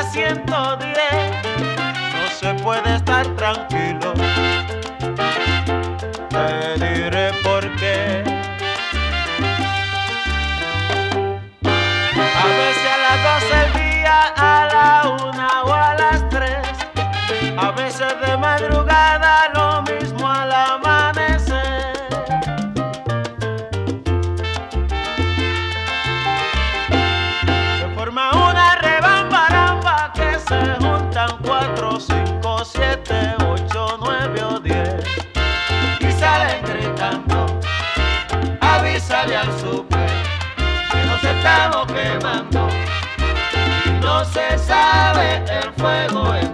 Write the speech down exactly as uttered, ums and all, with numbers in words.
ciento diez no se puede estar tranquilo. Te diré por qué. A veces a las doce del día, a la una o a las tres, a veces de madrugada, lo mismo al amanecer. Se forma una rebambaramba que se juntan cuatro, cinco, siete, ocho, nueve o diez y salen gritando: avísale al super que nos estamos quemando y no se sabe el fuego.